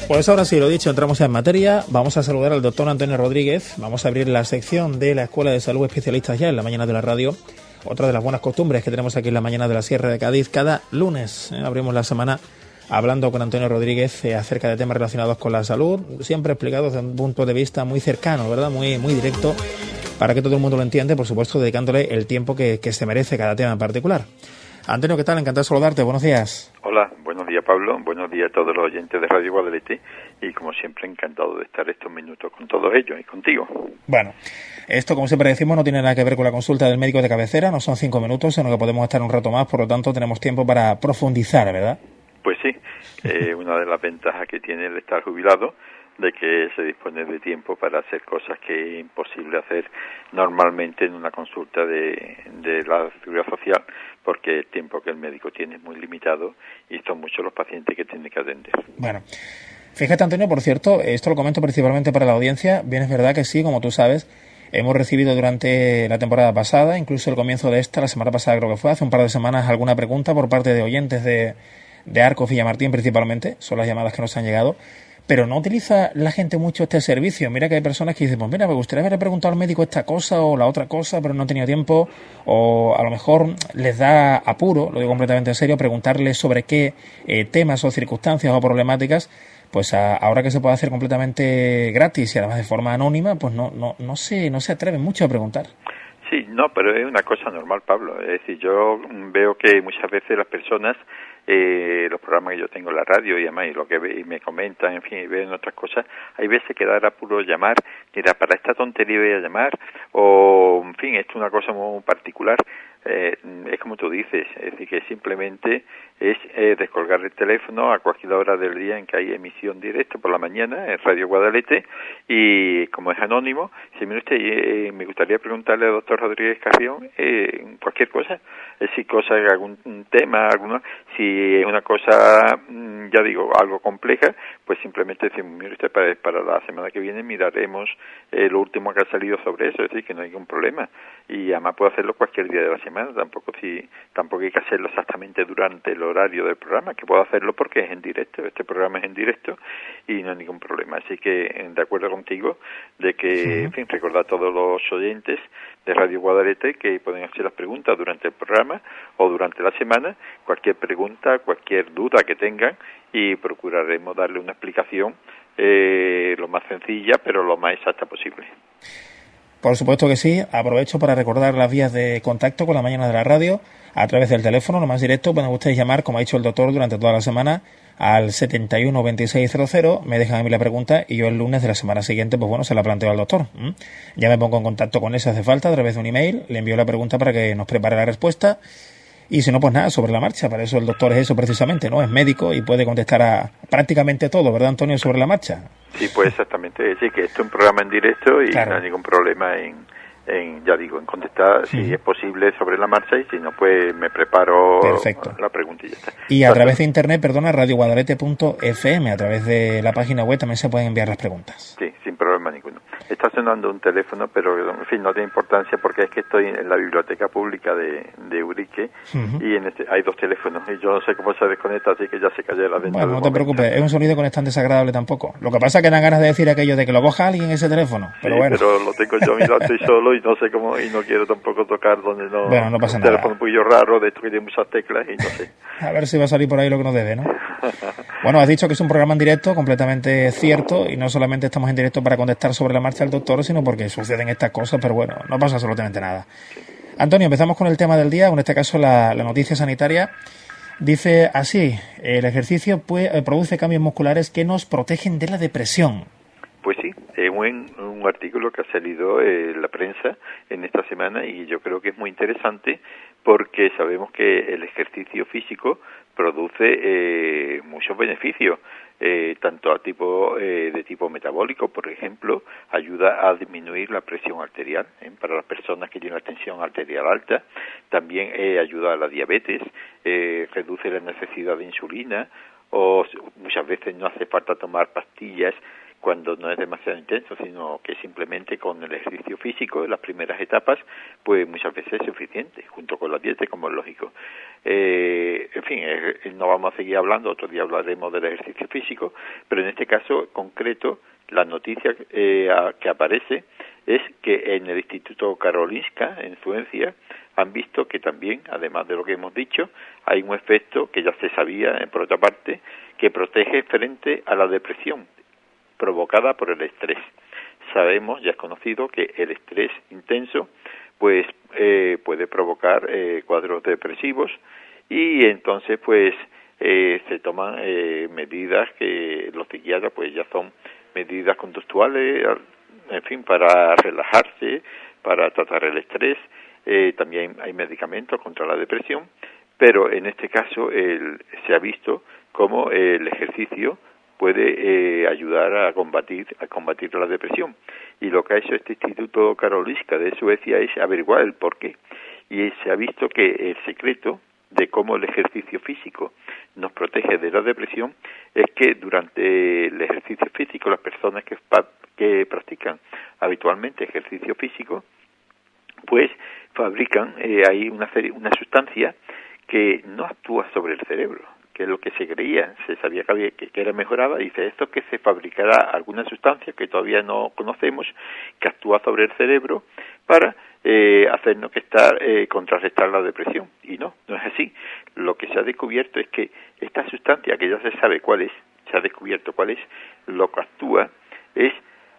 Pues ahora sí, lo dicho, entramos en materia. Vamos a saludar al doctor Antonio Rodríguez. Vamos a abrir la sección de la Escuela de Salud Especialistas ya en la mañana de la radio. Otra de las buenas costumbres que tenemos aquí en la mañana de la Sierra de Cádiz. Cada lunes abrimos la semana hablando con Antonio Rodríguez acerca de temas relacionados con la salud, siempre explicados desde un punto de vista muy cercano, ¿verdad? Muy directo, para que todo el mundo lo entienda, por supuesto, dedicándole el tiempo que se merece cada tema en particular. Antonio, ¿qué tal? Encantado de saludarte. Buenos días. Hola, buenos días, Pablo. Buenos días a todos los oyentes de Radio Guadalete. Y como siempre, encantado de estar estos minutos con todos ellos y contigo. Bueno, esto, como siempre decimos, no tiene nada que ver con la consulta del médico de cabecera. No son 5 minutos, sino que podemos estar un rato más. Por lo tanto, tenemos tiempo para profundizar, ¿verdad? Pues sí, una de las ventajas que tiene el estar jubilado, de que se dispone de tiempo para hacer cosas que es imposible hacer normalmente en una consulta de la Seguridad Social, porque el tiempo que el médico tiene es muy limitado y son muchos los pacientes que tiene que atender. Bueno, fíjate, Antonio, por cierto, esto lo comento principalmente para la audiencia. Bien, es verdad que sí, como tú sabes, hemos recibido durante la temporada pasada, incluso el comienzo de esta, la semana pasada creo que fue, hace un par de semanas, alguna pregunta por parte de oyentes de Arcos Villamartín principalmente, son las llamadas que nos han llegado. Pero no utiliza la gente mucho este servicio. Mira que hay personas que dicen, pues mira, me gustaría haber preguntado al médico esta cosa o la otra cosa, pero no he tenido tiempo. O a lo mejor les da apuro, lo digo completamente en serio, preguntarles sobre qué temas o circunstancias o problemáticas. Pues ahora que se puede hacer completamente gratis y además de forma anónima, pues no se atreven mucho a preguntar. Sí, no, pero es una cosa normal, Pablo. Es decir, yo veo que muchas veces las personas, los programas que yo tengo en la radio y además y lo que me comentan, en fin, y ven otras cosas, hay veces que da apuro llamar, mira, para esta tontería voy a llamar, o en fin, esto es una cosa muy particular. Es como tú dices, es decir, que simplemente es descolgar el teléfono a cualquier hora del día en que hay emisión directa por la mañana en Radio Guadalete, y como es anónimo, si mire usted, me gustaría preguntarle al doctor Rodríguez Carrión cualquier cosa, si algún tema, si es una cosa, ya digo, algo compleja, pues simplemente decimos, mire usted, para la semana que viene miraremos lo último que ha salido sobre eso, es decir, que no hay ningún problema, y además puedo hacerlo cualquier día de la semana, tampoco hay que hacerlo exactamente durante el horario del programa, que puedo hacerlo porque es en directo, este programa es en directo y no hay ningún problema, así que de acuerdo contigo de que, sí. En fin, recordar a todos los oyentes de Radio Guadalete que pueden hacer las preguntas durante el programa o durante la semana, cualquier pregunta, cualquier duda que tengan, y procuraremos darle una explicación lo más sencilla pero lo más exacta posible. Por supuesto que sí. Aprovecho para recordar las vías de contacto con la mañana de la radio a través del teléfono, lo más directo. Pueden ustedes llamar, como ha dicho el doctor, durante toda la semana al 71 2600. Me dejan a mí la pregunta y yo el lunes de la semana siguiente, pues bueno, se la planteo al doctor. Ya me pongo en contacto con él si hace falta a través de un email. Le envío la pregunta para que nos prepare la respuesta. Y si no, pues nada, sobre la marcha. Para eso el doctor es eso precisamente, ¿no? Es médico y puede contestar a prácticamente todo, ¿verdad, Antonio? Sobre la marcha. Sí, pues exactamente. Sí, que esto es un programa en directo y claro. No hay ningún problema ya digo, en contestar si es posible sobre la marcha, y si no, pues me preparo Perfecto. La pregunta y ya está. Y a través de internet, radioguadalete.fm, a través de la página web también se pueden enviar las preguntas. Sí, sin problema ninguno. Está sonando un teléfono, pero en fin, no tiene importancia porque es que estoy en la biblioteca pública de Urique y hay dos teléfonos y yo no sé cómo se desconecta, así que ya se cayó la ventana. Bueno, no te preocupes, es un sonido que no es tan desagradable tampoco. Lo que pasa es que dan ganas de decir aquello de que lo coja alguien ese teléfono, pero sí, bueno. Pero lo tengo yo, mira, estoy solo y no sé cómo, y no quiero tampoco tocar donde no... Bueno, no pasa un nada. teléfono un poquillo raro, de esto que tiene muchas teclas y no sé. A ver si va a salir por ahí lo que nos debe, ¿no? Bueno, has dicho que es un programa en directo, completamente cierto, y no solamente estamos en directo para contestar sobre la marcha del doctor, sino porque suceden estas cosas, pero bueno, no pasa absolutamente nada. Antonio, empezamos con el tema del día, en este caso la noticia sanitaria. Dice así, el ejercicio produce cambios musculares que nos protegen de la depresión. Pues sí, es un artículo que ha salido en la prensa en esta semana y yo creo que es muy interesante porque sabemos que el ejercicio físico produce muchos beneficios, tanto de tipo metabólico, por ejemplo, ayuda a disminuir la presión arterial para las personas que tienen la tensión arterial alta, también ayuda a la diabetes, reduce la necesidad de insulina, o muchas veces no hace falta tomar pastillas cuando no es demasiado intenso, sino que simplemente con el ejercicio físico en las primeras etapas, pues muchas veces es suficiente, junto con la dieta, como es lógico. En fin, no vamos a seguir hablando, otro día hablaremos del ejercicio físico, pero en este caso concreto, la noticia que aparece es que en el Instituto Karolinska, en Suecia, han visto que también, además de lo que hemos dicho, hay un efecto que ya se sabía, por otra parte, que protege frente a la depresión provocada por el estrés. Sabemos, ya es conocido, que el estrés intenso pues puede provocar cuadros depresivos, y entonces pues se toman medidas que los psiquiatras pues ya son medidas conductuales, en fin, para relajarse, para tratar el estrés. También hay medicamentos contra la depresión, pero en este caso se ha visto cómo el ejercicio puede ayudar a combatir la depresión. Y lo que ha hecho este Instituto Karolinska de Suecia es averiguar el porqué. Y se ha visto que el secreto de cómo el ejercicio físico nos protege de la depresión es que durante el ejercicio físico, las personas que practican habitualmente ejercicio físico, pues fabrican ahí una sustancia que no actúa sobre el cerebro, que es lo que se creía, se sabía que era mejorada. Dice, esto que se fabricará alguna sustancia que todavía no conocemos, que actúa sobre el cerebro para hacernos contrarrestar la depresión. Y no es así. Lo que se ha descubierto es que esta sustancia, que ya se sabe cuál es, se ha descubierto cuál es, lo que actúa es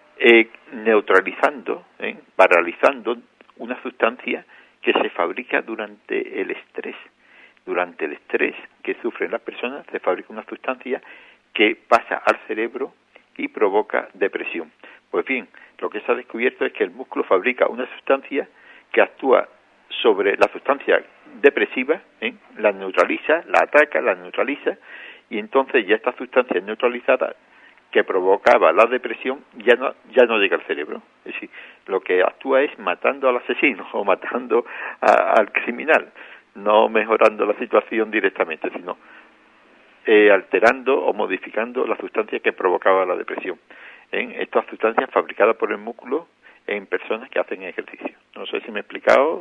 neutralizando, paralizando una sustancia que se fabrica durante el estrés. Durante el estrés que sufren las personas se fabrica una sustancia que pasa al cerebro y provoca depresión. Pues bien, lo que se ha descubierto es que el músculo fabrica una sustancia que actúa sobre la sustancia depresiva, la neutraliza, la ataca, la neutraliza, y entonces ya esta sustancia neutralizada que provocaba la depresión ya no llega al cerebro. Es decir, lo que actúa es matando al asesino o matando al criminal, no mejorando la situación directamente, sino alterando o modificando la sustancia que provocaba la depresión. Estas sustancias fabricadas por el músculo en personas que hacen ejercicio. No sé si me he explicado.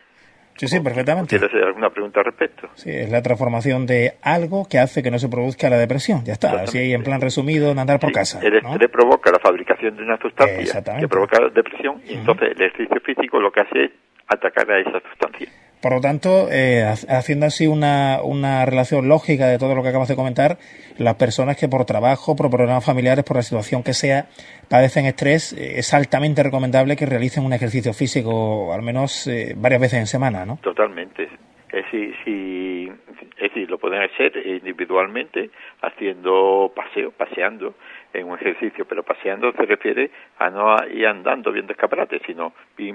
Sí, perfectamente. ¿Quieres hacer alguna pregunta al respecto? Sí, es la transformación de algo que hace que no se produzca la depresión. Ya está, así en plan resumido, en andar por casa. El estrés provoca la fabricación de una sustancia que provoca depresión, y entonces el ejercicio físico lo que hace es atacar a esa sustancia. Por lo tanto, haciendo así una relación lógica de todo lo que acabas de comentar, las personas que por trabajo, por problemas familiares, por la situación que sea, padecen estrés, es altamente recomendable que realicen un ejercicio físico al menos varias veces en semana, ¿no? Totalmente. Es decir, lo pueden hacer individualmente, paseando en un ejercicio, pero paseando se refiere a no ir andando viendo escaparates, sino pim,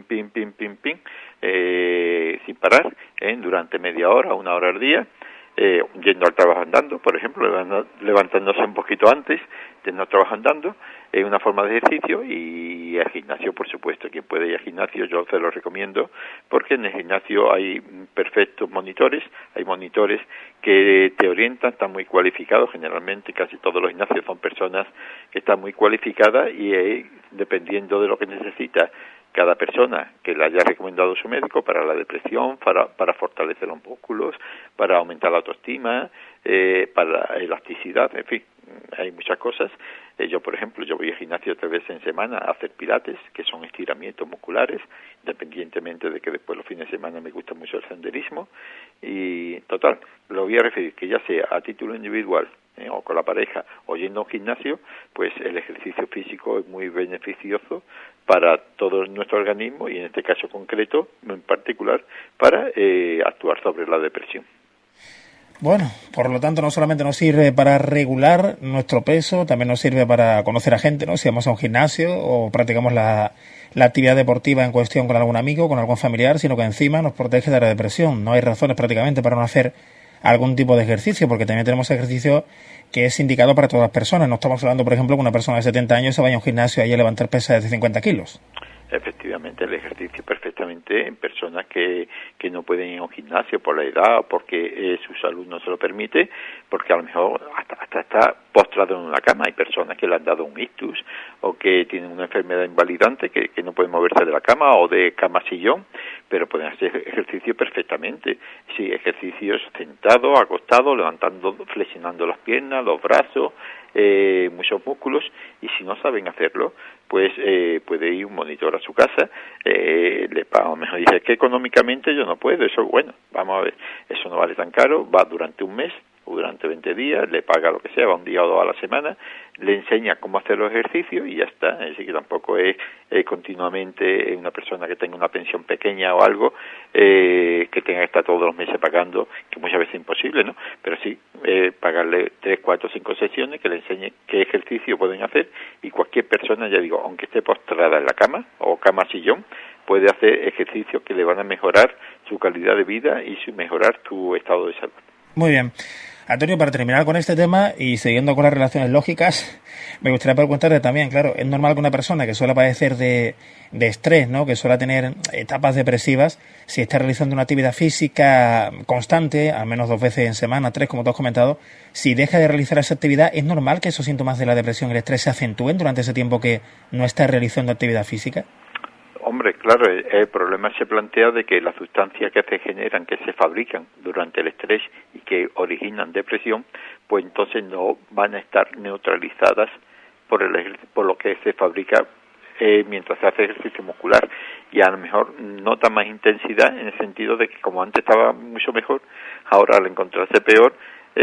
sin parar, durante media hora, una hora al día, yendo al trabajo andando, por ejemplo, levantándose un poquito antes, yendo al trabajo andando, es una forma de ejercicio. Y al gimnasio, por supuesto, quien puede ir al gimnasio, yo se lo recomiendo, porque en el gimnasio hay perfectos monitores, hay monitores que te orientan, están muy cualificados, generalmente casi todos los gimnasios son personas que están muy cualificadas, y dependiendo de lo que necesita cada persona, que le haya recomendado su médico, para la depresión, para fortalecer los músculos, para aumentar la autoestima, para la elasticidad, en fin, hay muchas cosas. Yo, por ejemplo, voy al gimnasio 3 veces en semana a hacer pilates, que son estiramientos musculares, independientemente de que después los fines de semana me gusta mucho el senderismo. Y total, lo voy a referir, que ya sea a título individual o con la pareja o yendo a un gimnasio, pues el ejercicio físico es muy beneficioso para todo nuestro organismo, y en este caso concreto, en particular, para actuar sobre la depresión. Bueno, por lo tanto, no solamente nos sirve para regular nuestro peso, también nos sirve para conocer a gente, ¿no? Si vamos a un gimnasio o practicamos la actividad deportiva en cuestión con algún amigo, con algún familiar, sino que encima nos protege de la depresión. No hay razones prácticamente para no hacer algún tipo de ejercicio, porque también tenemos ejercicio que es indicado para todas las personas. No estamos hablando, por ejemplo, que una persona de 70 años se vaya a un gimnasio ahí a levantar pesas de 50 kilos. Efectivamente, el ejercicio perfectamente en personas que no pueden ir a un gimnasio por la edad o porque su salud no se lo permite, porque a lo mejor hasta está postrado en una cama. Hay personas que le han dado un ictus o que tienen una enfermedad invalidante que no pueden moverse de la cama o de cama-sillón, pero pueden hacer ejercicio perfectamente. Sí, ejercicios sentado, acostado, levantando, flexionando las piernas, los brazos, muchos músculos, y si no saben hacerlo, pues puede ir un monitor a su casa, le paga, a lo mejor dice que económicamente yo no puedo, eso bueno, vamos a ver, eso no vale tan caro, va durante un mes o durante 20 días, le paga lo que sea, va un día o dos a la semana, le enseña cómo hacer los ejercicios y ya está. Es decir, que tampoco es continuamente una persona que tenga una pensión pequeña o algo, que tenga que estar todos los meses pagando, que muchas veces es imposible, ¿no? Pero sí, pagarle 3, 4, 5 sesiones que le enseñe qué ejercicio pueden hacer, y cualquier persona, ya digo, aunque esté postrada en la cama o cama-sillón, puede hacer ejercicios que le van a mejorar su calidad de vida y mejorar tu estado de salud. Muy bien. Antonio, para terminar con este tema y siguiendo con las relaciones lógicas, me gustaría preguntarte también, claro, es normal que una persona que suele padecer de estrés, ¿no?, que suele tener etapas depresivas, si está realizando una actividad física constante, al menos 2 veces en semana, 3, como tú has comentado, si deja de realizar esa actividad, ¿es normal que esos síntomas de la depresión y el estrés se acentúen durante ese tiempo que no está realizando actividad física? Hombre, claro, el problema se plantea de que las sustancias que se generan, que se fabrican durante el estrés y que originan depresión, pues entonces no van a estar neutralizadas por lo que se fabrica mientras se hace ejercicio muscular, y a lo mejor nota más intensidad en el sentido de que como antes estaba mucho mejor, ahora al encontrarse peor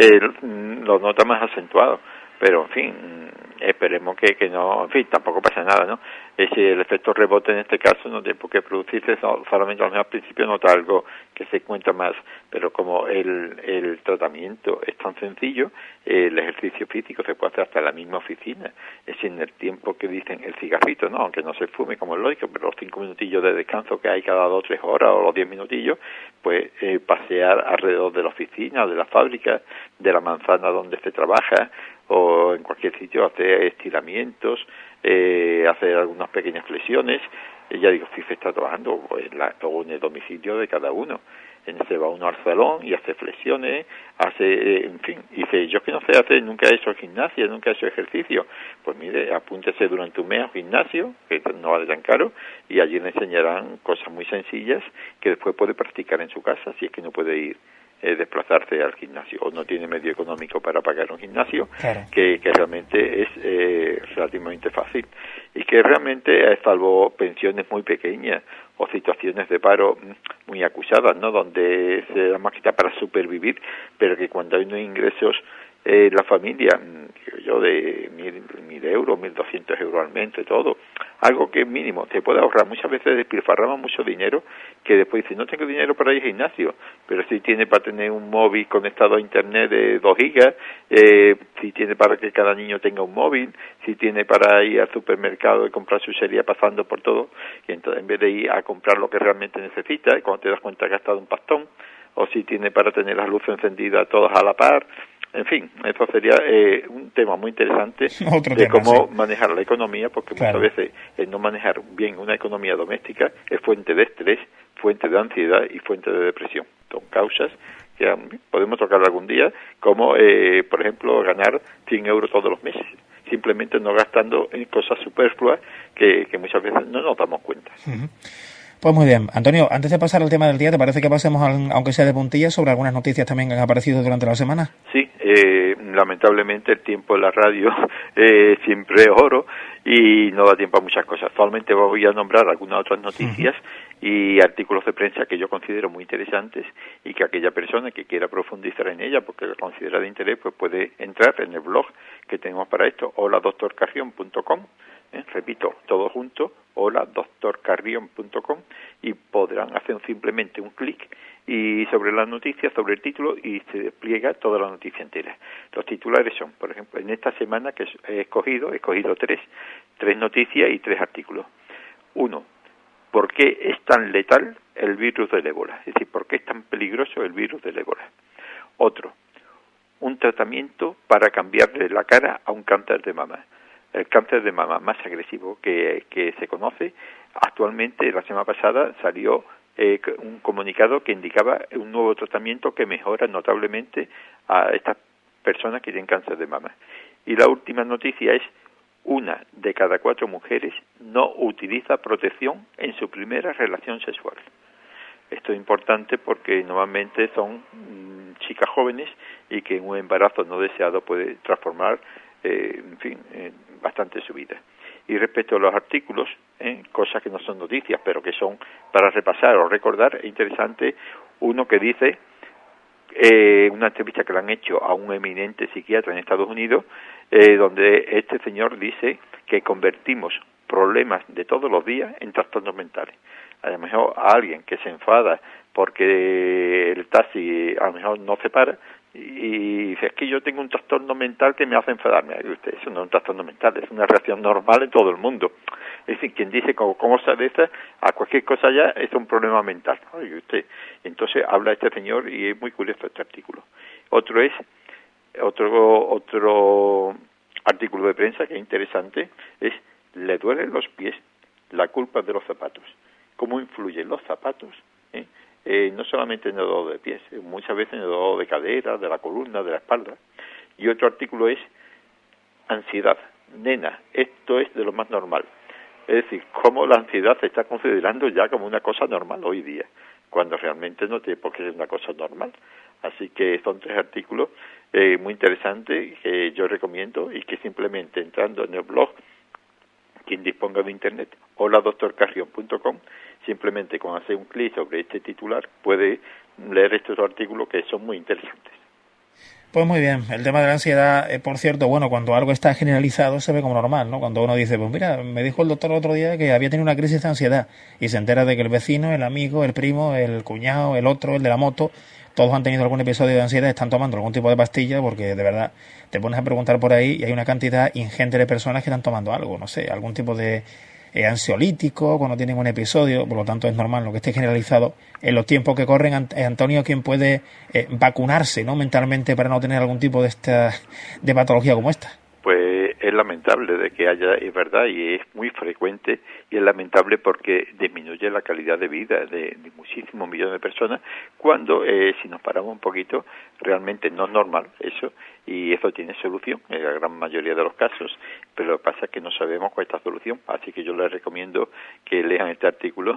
lo nota más acentuado. Pero, en fin, esperemos que no, en fin, tampoco pasa nada, ¿no? El efecto rebote en este caso no tiene por qué producirse, solamente al principio nota algo que se cuenta más, pero como el tratamiento es tan sencillo, el ejercicio físico se puede hacer hasta en la misma oficina, es decir, en el tiempo que dicen el cigarrito, ¿no? Aunque no se fume como es lógico, pero los 5 minutillos de descanso que hay cada 2 o 3 horas o los 10 minutillos, pues pasear alrededor de la oficina, de la fábrica, de la manzana donde se trabaja, o en cualquier sitio hacer estiramientos, hacer algunas pequeñas flexiones. Ya digo, si se está trabajando pues, en el domicilio de cada uno. Se va uno al salón y hace flexiones, en fin, y dice, yo que no sé hacer, nunca he hecho gimnasia, nunca he hecho ejercicio. Pues mire, apúntese durante un mes al gimnasio, que no vale tan caro, y allí le enseñarán cosas muy sencillas que después puede practicar en su casa, si es que no puede ir desplazarse al gimnasio o no tiene medio económico para pagar un gimnasio, claro, que realmente es relativamente fácil y que realmente, salvo pensiones muy pequeñas o situaciones de paro muy acusadas, ¿no?, donde se da más quita para supervivir, pero que cuando hay unos ingresos la familia, yo de 1.000 euros, 1.200 euros al mes, y todo, algo que es mínimo, te puede ahorrar. Muchas veces despilfarramos mucho dinero que después dice, no tengo dinero para ir al gimnasio, pero sí tiene para tener un móvil conectado a internet de 2 gigas, sí tiene para que cada niño tenga un móvil, sí tiene para ir al supermercado y comprar su serie pasando por todo, y entonces en vez de ir a comprar lo que realmente necesita, y cuando te das cuenta que has gastado un pastón, o si tiene para tener las luces encendidas todas a la par. En fin, eso sería un tema muy interesante de cómo manejar la economía, porque muchas veces el no manejar bien una economía doméstica es fuente de estrés, fuente de ansiedad y fuente de depresión. Son causas que podemos tocar algún día, como, por ejemplo, ganar 100 euros todos los meses, simplemente no gastando en cosas superfluas que muchas veces no nos damos cuenta. Uh-huh. Pues muy bien. Antonio, antes de pasar al tema del día, ¿te parece que pasemos, aunque sea de puntillas, sobre algunas noticias también que han aparecido durante la semana? Sí, lamentablemente el tiempo en la radio siempre es oro y no da tiempo a muchas cosas. Solamente voy a nombrar algunas otras noticias y artículos de prensa que yo considero muy interesantes y que aquella persona que quiera profundizar en ella porque la considera de interés, pues puede entrar en el blog que tenemos para esto, holadoctorcarrion.com. Repito, todo junto, holadoctorcarrion.com, y podrán hacer simplemente un clic y sobre la noticia, sobre el título, y se despliega toda la noticia entera. Los titulares son, por ejemplo, en esta semana que he escogido tres noticias y 3 artículos. 1. ¿Por qué es tan letal el virus del ébola? Es decir, ¿por qué es tan peligroso el virus del ébola? Otro. Un tratamiento para cambiarle la cara a un cáncer de mama. El cáncer de mama más agresivo que se conoce Actualmente, la semana pasada, salió un comunicado que indicaba un nuevo tratamiento que mejora notablemente a estas personas que tienen cáncer de mama. Y la última noticia es: 1 de cada 4 mujeres no utiliza protección en su primera relación sexual. Esto es importante porque normalmente son chicas jóvenes y que un embarazo no deseado puede transformar, bastante su vida. Y respecto a los artículos, cosas que no son noticias, pero que son para repasar o recordar, es interesante uno que dice, una entrevista que le han hecho a un eminente psiquiatra en Estados Unidos, donde este señor dice que convertimos problemas de todos los días en trastornos mentales. A lo mejor a alguien que se enfada porque el taxi a lo mejor no se para y dice: es que yo tengo un trastorno mental que me hace enfadarme. Usted, eso no es un trastorno mental, es una reacción normal en todo el mundo. Es decir, quien dice cómo se adapta a cualquier cosa ya es un problema mental. Oye, usted. Entonces habla este señor y es muy curioso este artículo. Otro artículo de prensa que es interesante es: ¿le duelen los pies? La culpa de los zapatos. ¿Cómo influyen los zapatos? No solamente en el dolor de pies, muchas veces en el dolor de cadera, de la columna, de la espalda. Y otro artículo es: ansiedad. Nena, esto es de lo más normal. Es decir, cómo la ansiedad se está considerando ya como una cosa normal hoy día, cuando realmente no tiene por qué ser una cosa normal. Así que son 3 artículos muy interesantes que yo recomiendo y que simplemente entrando en el blog, quien disponga de internet, holadoctorcarrion.com, simplemente con hacer un clic sobre este titular puede leer estos artículos que son muy interesantes. Pues muy bien, el tema de la ansiedad, por cierto, bueno, cuando algo está generalizado se ve como normal, ¿no? Cuando uno dice, pues mira, me dijo el doctor el otro día que había tenido una crisis de ansiedad y se entera de que el vecino, el amigo, el primo, el cuñado, el otro, el de la moto, todos han tenido algún episodio de ansiedad, están tomando algún tipo de pastilla, porque de verdad te pones a preguntar por ahí y hay una cantidad ingente de personas que están tomando algo, no sé, algún tipo de ansiolítico cuando tienen un episodio. Por lo tanto es normal lo que esté generalizado en los tiempos que corren. Antonio, ¿quién puede vacunarse, no, mentalmente, para no tener algún tipo de patología como esta? Pues es lamentable de que haya, es verdad, y es muy frecuente, y es lamentable porque disminuye la calidad de vida de muchísimos millones de personas, cuando si nos paramos un poquito, realmente no es normal eso, y eso tiene solución en la gran mayoría de los casos, pero lo que pasa es que no sabemos cuál es esta solución, así que yo les recomiendo que lean este artículo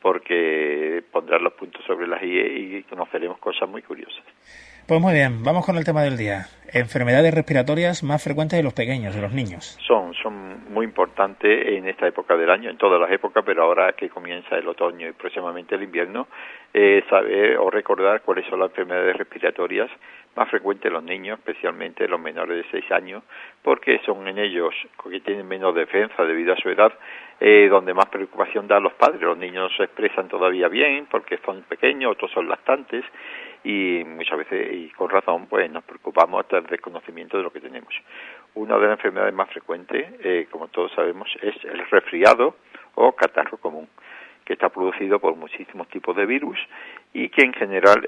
porque pondrá los puntos sobre las i y conoceremos cosas muy curiosas. Pues muy bien, vamos con el tema del día. Enfermedades respiratorias más frecuentes de los pequeños, de los niños. Son muy importantes en esta época del año, en todas las épocas, pero ahora que comienza el otoño y próximamente el invierno, saber o recordar cuáles son las enfermedades respiratorias más frecuentes en los niños, especialmente los menores de 6 años, porque son en ellos que tienen menos defensa debido a su edad, donde más preocupación da a los padres. Los niños se expresan todavía bien porque son pequeños, otros son lactantes, y muchas veces, y con razón, pues nos preocupamos hasta el desconocimiento de lo que tenemos. Una de las enfermedades más frecuentes, como todos sabemos, es el resfriado o catarro común, que está producido por muchísimos tipos de virus y que en general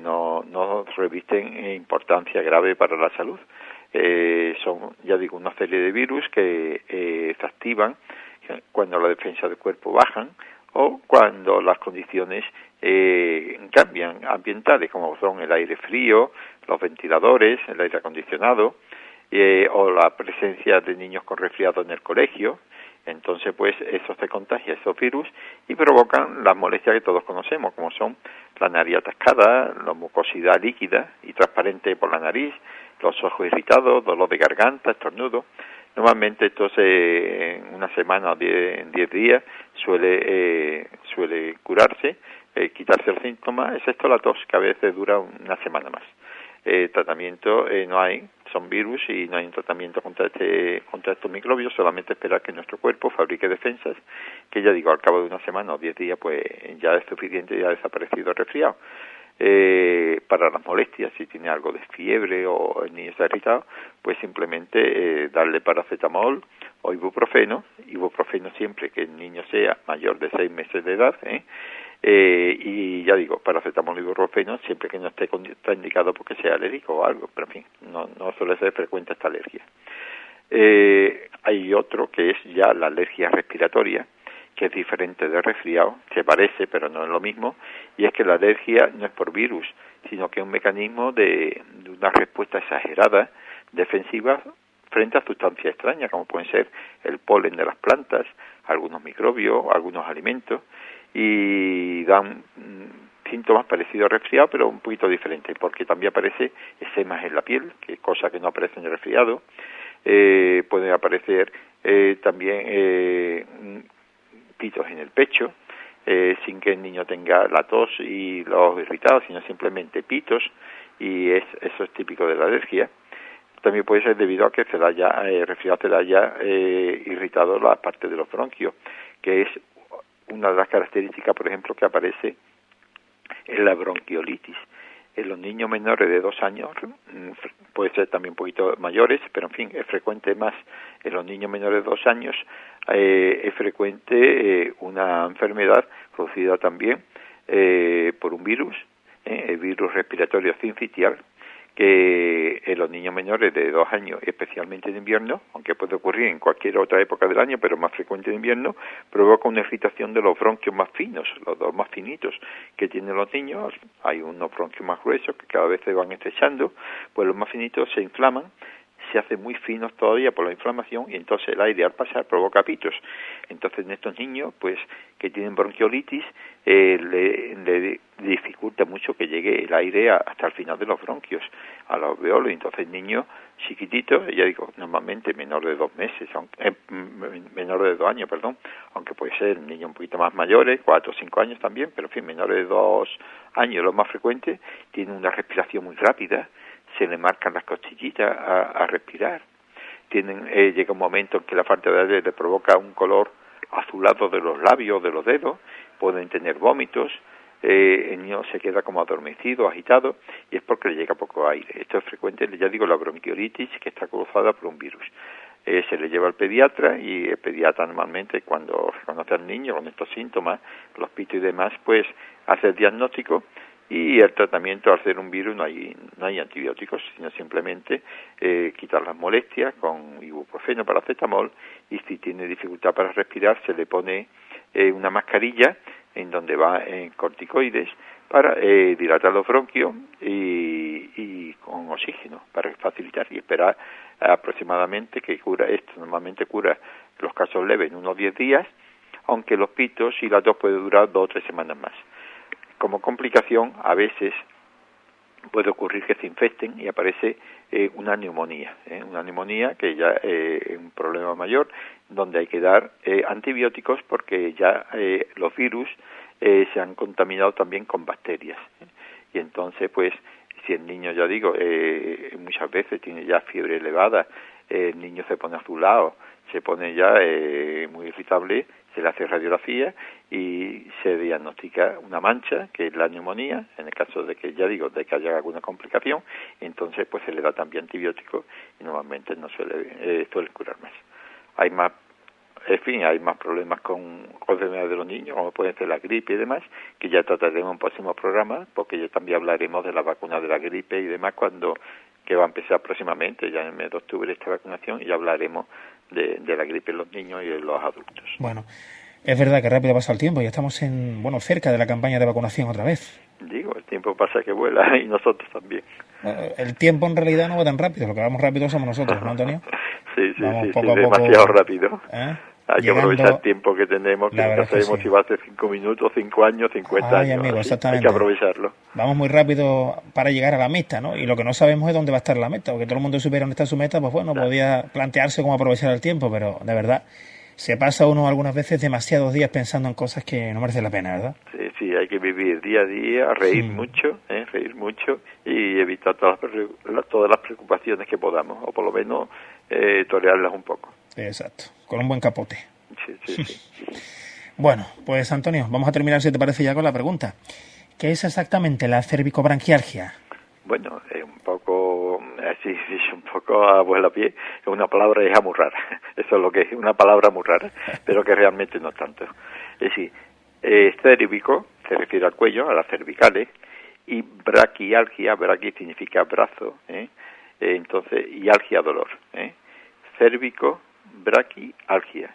no revisten importancia grave para la salud. Son, ya digo, una serie de virus que se activan cuando la defensa del cuerpo bajan o cuando las condiciones cambian ambientales, como son el aire frío, los ventiladores, el aire acondicionado, o la presencia de niños con resfriado en el colegio. Entonces, pues, eso se contagia, esos virus, y provocan las molestias que todos conocemos, como son la nariz atascada, la mucosidad líquida y transparente por la nariz, los ojos irritados, dolor de garganta, estornudo. Normalmente esto en una semana o 10 días suele curarse, quitarse el síntoma, excepto la tos, que a veces dura una semana más. Tratamiento no hay, son virus y no hay un tratamiento contra estos microbios, solamente esperar que nuestro cuerpo fabrique defensas, que ya digo, al cabo de una semana o 10 días pues ya es suficiente, ya ha desaparecido el resfriado. Para las molestias, si tiene algo de fiebre o el niño está irritado, pues simplemente darle paracetamol o ibuprofeno siempre que el niño sea mayor de 6 meses de edad, y ya digo, paracetamol y ibuprofeno siempre que no esté contraindicado porque sea alérgico o algo, pero en fin, no suele ser frecuente esta alergia. Hay otro que es ya la alergia respiratoria, que que es diferente de resfriado, se parece pero no es lo mismo, y es que la alergia no es por virus, sino que es un mecanismo de una respuesta exagerada, defensiva, frente a sustancias extrañas, como pueden ser el polen de las plantas, algunos microbios, algunos alimentos, y dan síntomas parecidos al resfriado, pero un poquito diferentes, porque también aparece eczemas en la piel, que es cosa que no aparece en el resfriado. Pueden aparecer también pitos en el pecho, sin que el niño tenga la tos y los irritados, sino simplemente pitos, y eso es típico de la alergia. También puede ser debido a que el resfriado se le haya irritado la parte de los bronquios, que es una de las características, por ejemplo, que aparece en la bronquiolitis. En los niños menores de 2 años, puede ser también un poquito mayores, pero en fin, es frecuente más en los niños menores de 2 años, es frecuente una enfermedad producida también por un virus, el virus respiratorio sincitial, que en los niños menores de 2 años, especialmente en invierno, aunque puede ocurrir en cualquier otra época del año, pero más frecuente en invierno, provoca una irritación de los bronquios más finos, los dos más finitos que tienen los niños. Hay unos bronquios más gruesos que cada vez se van estrechando, pues los más finitos se inflaman, se hacen muy finos todavía por la inflamación, y entonces el aire al pasar provoca pitos. Entonces en estos niños, pues que tienen bronquiolitis, le dificulta mucho que llegue el aire hasta el final de los bronquios, a los alveolos. Entonces niños chiquititos, ya digo, normalmente menor de 2 meses, menor de 2 años, perdón, aunque puede ser niños un poquito más mayores, 4 o 5 años también, pero en fin, menores de 2 años, lo más frecuente, tienen una respiración muy rápida, se le marcan las costillitas a respirar. Llega un momento en que la falta de aire le provoca un color azulado de los labios, de los dedos, pueden tener vómitos, el niño se queda como adormecido, agitado, y es porque le llega poco aire. Esto es frecuente, ya digo, la bronquiolitis, que está causada por un virus. Se le lleva al pediatra, y el pediatra normalmente, cuando reconoce al niño con estos síntomas, los pitos y demás, pues hace el diagnóstico. Y el tratamiento, al ser un virus, no hay antibióticos, sino simplemente quitar las molestias con ibuprofeno, paracetamol, y si tiene dificultad para respirar, se le pone una mascarilla en donde va corticoides para dilatar los bronquios y con oxígeno para facilitar y esperar aproximadamente que cura esto. Normalmente cura los casos leves en unos 10 días, aunque los pitos y la tos puede durar 2 o 3 semanas más. Como complicación, a veces puede ocurrir que se infecten y aparece una neumonía que ya es un problema mayor, donde hay que dar antibióticos porque ya los virus se han contaminado también con bacterias. Y entonces, pues, si el niño, ya digo, muchas veces tiene ya fiebre elevada, el niño se pone azulado, se pone ya muy irritable, se le hace radiografía y se diagnostica una mancha, que es la neumonía, en el caso de que, ya digo, de que haya alguna complicación, entonces pues se le da también antibióticos y normalmente no suele curar más. Hay más problemas con enfermedades de los niños, como puede ser la gripe y demás, que ya trataremos en un próximo programa, porque ya también hablaremos de la vacuna de la gripe y demás, que va a empezar próximamente, ya en el mes de octubre esta vacunación, y ya hablaremos de la gripe en los niños y en los adultos. Bueno, es verdad que rápido pasa el tiempo, ya estamos cerca de la campaña de vacunación otra vez. Digo, el tiempo pasa que vuela y nosotros también. El tiempo en realidad no va tan rápido, lo que vamos rápido somos nosotros, ¿no, Antonio? Sí, poco a poco, demasiado rápido. Hay que llegando, aprovechar el tiempo que tenemos, que nunca sabemos si va a ser 5 minutos, 5 años, 50 años. Amigo, exactamente. Hay que aprovecharlo. Vamos muy rápido para llegar a la meta, ¿no? Y lo que no sabemos es dónde va a estar la meta, porque todo el mundo supiera dónde está su meta, pues bueno, podía plantearse cómo aprovechar el tiempo, pero de verdad se pasa uno algunas veces demasiados días pensando en cosas que no merecen la pena, ¿verdad? Sí, hay que vivir día a día, reír mucho y evitar todas las preocupaciones que podamos, o por lo menos torearlas un poco. Exacto, con un buen capote. Sí. Bueno, pues Antonio, vamos a terminar, si te parece, ya con la pregunta. ¿Qué es exactamente la cervicobranquialgia? Bueno, es un poco, así, un poco a vuelo a pie, es una palabra muy rara. Eso es lo que es, una palabra muy rara, pero que realmente no tanto. Es decir, cérvico se refiere al cuello, a las cervicales, y braquialgia, braqui significa brazo, entonces, y algia, dolor. Cérvico, braquialgia.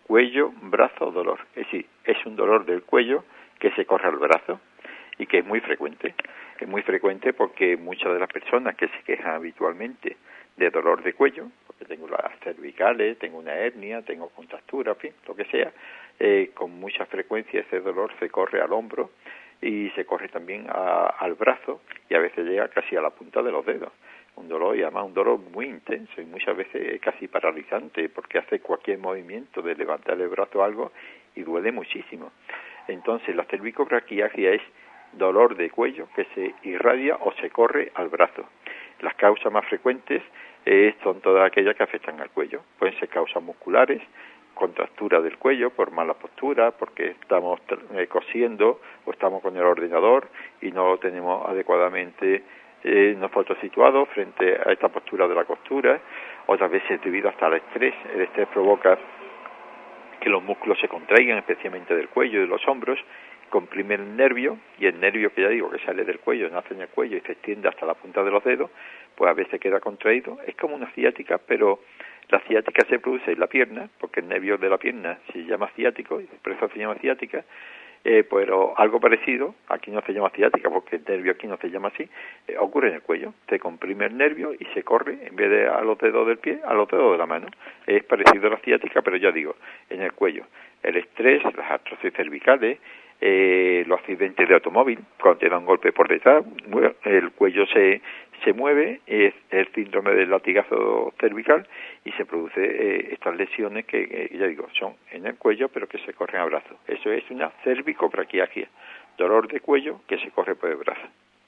cuello, brazo, dolor. Es decir, es un dolor del cuello que se corre al brazo y que es muy frecuente. Es muy frecuente porque muchas de las personas que se quejan habitualmente de dolor de cuello, porque tengo las cervicales, tengo una hernia, tengo contractura, en fin, lo que sea, con mucha frecuencia ese dolor se corre al hombro y se corre también al brazo y a veces llega casi a la punta de los dedos. Un dolor, y además un dolor muy intenso y muchas veces casi paralizante, porque hace cualquier movimiento de levantar el brazo o algo y duele muchísimo. Entonces la cervicobraquialgia es dolor de cuello que se irradia o se corre al brazo. Las causas más frecuentes son todas aquellas que afectan al cuello. Pueden ser causas musculares, contractura del cuello por mala postura, porque estamos cosiendo o estamos con el ordenador y no lo tenemos adecuadamente nosotros situados frente a esta postura de la costura. Otras veces debido hasta al estrés. El estrés provoca que los músculos se contraigan, especialmente del cuello y de los hombros, comprime el nervio, y el nervio que ya digo que sale del cuello, nace en el cuello y se extiende hasta la punta de los dedos, pues a veces queda contraído. Es como una ciática, pero la ciática se produce en la pierna, porque el nervio de la pierna se llama ciático, y por eso se llama ciática. Pero algo parecido, aquí no se llama ciática porque el nervio aquí no se llama así, ocurre en el cuello. Se comprime el nervio y se corre, en vez de a los dedos del pie, a los dedos de la mano. Es parecido a la ciática, pero ya digo, en el cuello. El estrés, las artrosis cervicales, los accidentes de automóvil, cuando te da un golpe por detrás, el cuello se mueve, es el síndrome del latigazo cervical y se produce estas lesiones que ya digo, son en el cuello pero que se corren al brazo. Eso es una cervicobraquialgia, dolor de cuello que se corre por el brazo.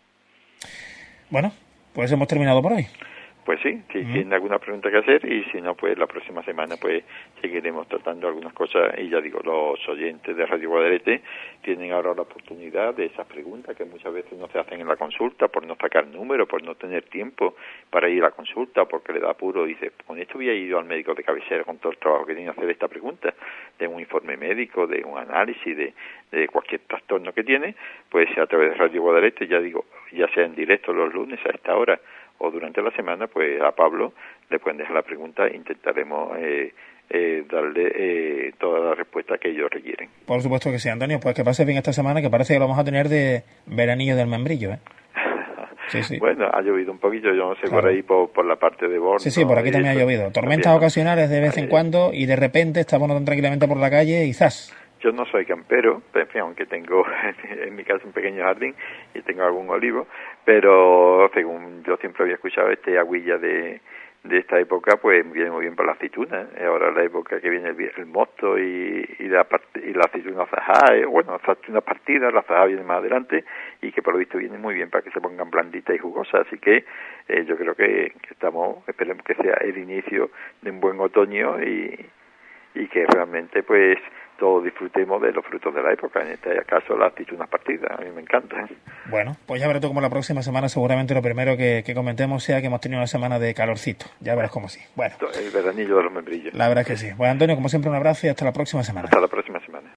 Bueno, pues hemos terminado por hoy. Pues sí, si tienen alguna pregunta que hacer, y si no, pues la próxima semana pues seguiremos tratando algunas cosas. Y ya digo, los oyentes de Radio Guadalete tienen ahora la oportunidad de esas preguntas que muchas veces no se hacen en la consulta por no sacar número, por no tener tiempo para ir a la consulta, porque le da apuro. Dice, con esto había ido al médico de cabecera con todo el trabajo que tiene que hacer esta pregunta, de un informe médico, de un análisis, de cualquier trastorno que tiene, pues a través de Radio Guadalete, ya digo, ya sea en directo los lunes a esta hora o durante la semana, pues a Pablo le pueden dejar la pregunta e intentaremos darle toda la respuesta que ellos requieren. Por supuesto que sí, Antonio. Pues que pase bien esta semana, que parece que lo vamos a tener de veranillo del membrillo, ¿eh? Sí, sí. Bueno, ha llovido un poquillo, yo no sé, claro, por ahí, por la parte de Borno. Sí, sí, por aquí también ha llovido. Tormentas ocasionales de vez en cuando y de repente estamos tan tranquilamente por la calle y ¡zas! Yo no soy campero, en fin, aunque tengo en mi casa un pequeño jardín y tengo algún olivo, pero según yo siempre había escuchado, agüilla de esta época, pues viene muy bien para la aceituna. Ahora la época que viene el mosto y la aceituna zajá, bueno, aceituna partida, la zajá viene más adelante y que por lo visto viene muy bien para que se pongan blanditas y jugosas. Así que yo creo que esperemos que sea el inicio de un buen otoño y que realmente pues todos disfrutemos de los frutos de la época, en este caso las aceitunas partidas, a mí me encantan. Bueno, pues ya verás tú como la próxima semana seguramente lo primero que comentemos sea que hemos tenido una semana de calorcito, ya verás como sí. Bueno, el veranillo de los membrillos. La verdad es que sí. Pues Antonio, como siempre, un abrazo y hasta la próxima semana. Hasta la próxima semana.